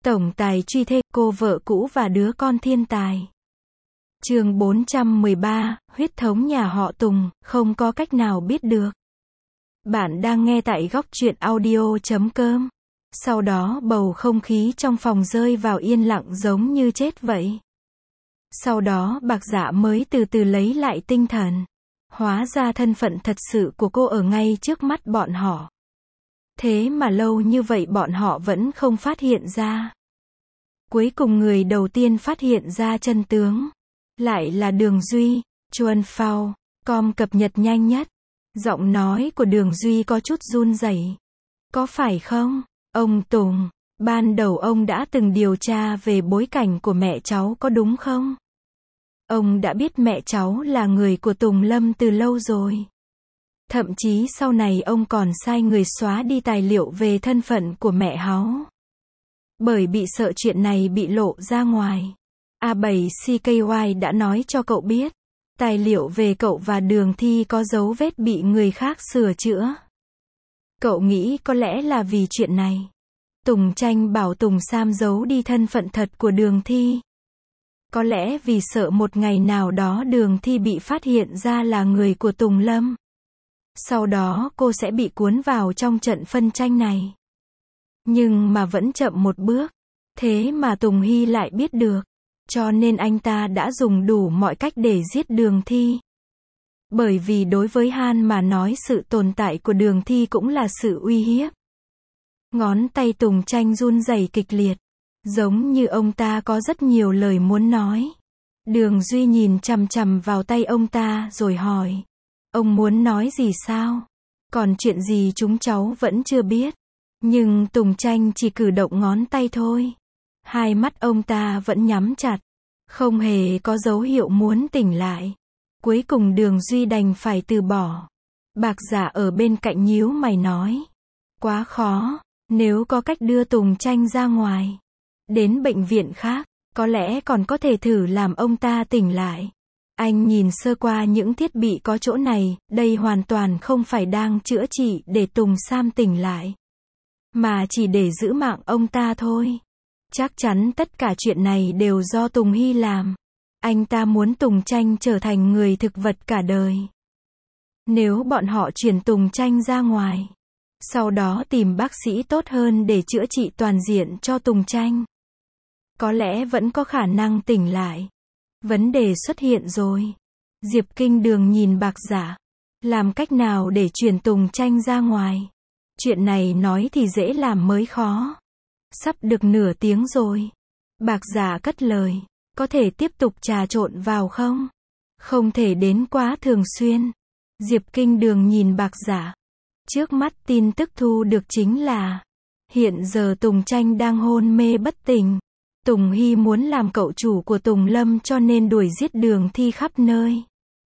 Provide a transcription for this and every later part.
Tổng tài truy thê, cô vợ cũ và đứa con thiên tài. Chương 413, huyết thống nhà họ Tùng, không có cách nào biết được. Bạn đang nghe tại góc truyện audio.com. Sau đó bầu không khí trong phòng rơi vào yên lặng giống như chết vậy. Sau đó Bạc Dạ mới từ từ lấy lại tinh thần. Hóa ra thân phận thật sự của cô ở ngay trước mắt bọn họ. Thế mà lâu như vậy bọn họ vẫn không phát hiện ra. Cuối cùng người đầu tiên phát hiện ra chân tướng. Lại là Đường Duy. Chuan Phao, com cập nhật nhanh nhất. Giọng nói của Đường Duy có chút run rẩy. Có phải không, ông Tùng? Ban đầu ông đã từng điều tra về bối cảnh của mẹ cháu có đúng không? Ông đã biết mẹ cháu là người của Tùng Lâm từ lâu rồi. Thậm chí sau này ông còn sai người xóa đi tài liệu về thân phận của mẹ háu. Bởi bị sợ chuyện này bị lộ ra ngoài. A7CKY đã nói cho cậu biết. Tài liệu về cậu và Đường Thi có dấu vết bị người khác sửa chữa. Cậu nghĩ có lẽ là vì chuyện này. Tùng Tranh bảo Tùng Sam giấu đi thân phận thật của Đường Thi. Có lẽ vì sợ một ngày nào đó Đường Thi bị phát hiện ra là người của Tùng Lâm. Sau đó cô sẽ bị cuốn vào trong trận phân tranh này. Nhưng mà vẫn chậm một bước. Thế mà Tùng Hy lại biết được. Cho nên anh ta đã dùng đủ mọi cách để giết Đường Thi. Bởi vì đối với Han mà nói sự tồn tại của Đường Thi cũng là sự uy hiếp. Ngón tay Tùng Tranh run rẩy kịch liệt. Giống như ông ta có rất nhiều lời muốn nói. Đường Duy nhìn chằm chằm vào tay ông ta rồi hỏi. Ông muốn nói gì sao? Còn chuyện gì chúng cháu vẫn chưa biết. Nhưng Tùng Tranh chỉ cử động ngón tay thôi. Hai mắt ông ta vẫn nhắm chặt. Không hề có dấu hiệu muốn tỉnh lại. Cuối cùng Đường Duy đành phải từ bỏ. Bạc Dạ ở bên cạnh nhíu mày nói. Quá khó. Nếu có cách đưa Tùng Tranh ra ngoài. Đến bệnh viện khác. Có lẽ còn có thể thử làm ông ta tỉnh lại. Anh nhìn sơ qua những thiết bị có chỗ này. Đây hoàn toàn không phải đang chữa trị để Tùng Sam tỉnh lại. Mà chỉ để giữ mạng ông ta thôi. Chắc chắn tất cả chuyện này đều do Tùng Hy làm. Anh ta muốn Tùng Tranh trở thành người thực vật cả đời. Nếu bọn họ chuyển Tùng Tranh ra ngoài. Sau đó tìm bác sĩ tốt hơn để chữa trị toàn diện cho Tùng Tranh. Có lẽ vẫn có khả năng tỉnh lại. Vấn đề xuất hiện rồi. Diệp Kinh Đường nhìn Bạc Dạ. Làm cách nào để chuyển Tùng Tranh ra ngoài? Chuyện này nói thì dễ làm mới khó. Sắp được nửa tiếng rồi. Bạc Dạ cất lời. Có thể tiếp tục trà trộn vào không? Không thể đến quá thường xuyên. Diệp Kinh Đường nhìn Bạc Dạ. Trước mắt tin tức thu được chính là hiện giờ Tùng Tranh đang hôn mê bất tỉnh. Tùng Hy muốn làm cậu chủ của Tùng Lâm cho nên đuổi giết Đường Thi khắp nơi.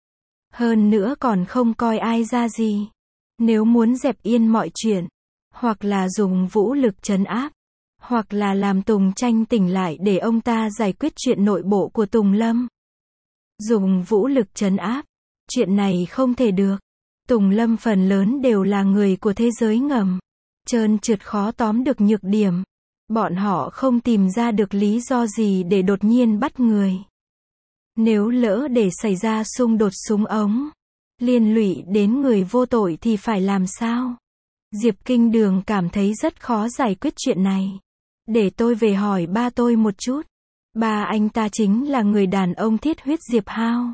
Hơn nữa còn không coi ai ra gì. Nếu muốn dẹp yên mọi chuyện, hoặc là dùng vũ lực trấn áp, hoặc là làm Tùng Tranh tỉnh lại để ông ta giải quyết chuyện nội bộ của Tùng Lâm. Dùng vũ lực trấn áp, chuyện này không thể được. Tùng Lâm phần lớn đều là người của thế giới ngầm. Trơn trượt khó tóm được nhược điểm. Bọn họ không tìm ra được lý do gì để đột nhiên bắt người. Nếu lỡ để xảy ra xung đột súng ống, liên lụy đến người vô tội thì phải làm sao? Diệp Kinh Đường cảm thấy rất khó giải quyết chuyện này. Để tôi về hỏi ba tôi một chút. Ba anh ta chính là người đàn ông thiết huyết Diệp Hao.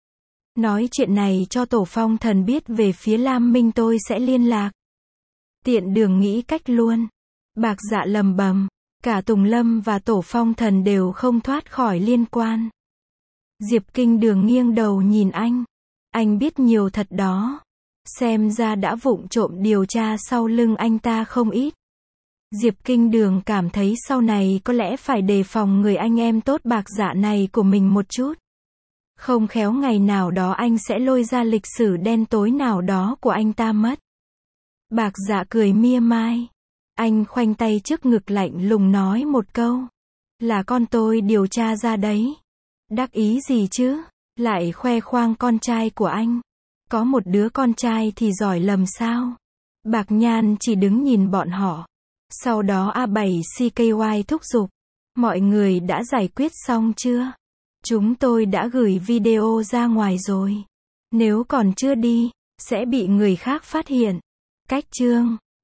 Nói chuyện này cho Tổ Phong Thần biết về phía Lam Minh tôi sẽ liên lạc. Tiện đường nghĩ cách luôn. Bạc Dạ lầm bầm. Cả Tùng Lâm và Tổ Phong Thần đều không thoát khỏi liên quan. Diệp Kinh Đường nghiêng đầu nhìn anh. Anh biết nhiều thật đó. Xem ra đã vụng trộm điều tra sau lưng anh ta không ít. Diệp Kinh Đường cảm thấy sau này có lẽ phải đề phòng người anh em tốt Bạc Dạ này của mình một chút. Không khéo ngày nào đó anh sẽ lôi ra lịch sử đen tối nào đó của anh ta mất. Bạc Dạ cười mia mai. Anh khoanh tay trước ngực lạnh lùng nói một câu. Là con tôi điều tra ra đấy. Đắc ý gì chứ? Lại khoe khoang con trai của anh. Có một đứa con trai thì giỏi lầm sao? Bạc Nhan chỉ đứng nhìn bọn họ. Sau đó A7CKY thúc giục. Mọi người đã giải quyết xong chưa? Chúng tôi đã gửi video ra ngoài rồi. Nếu còn chưa đi, sẽ bị người khác phát hiện. Cách chương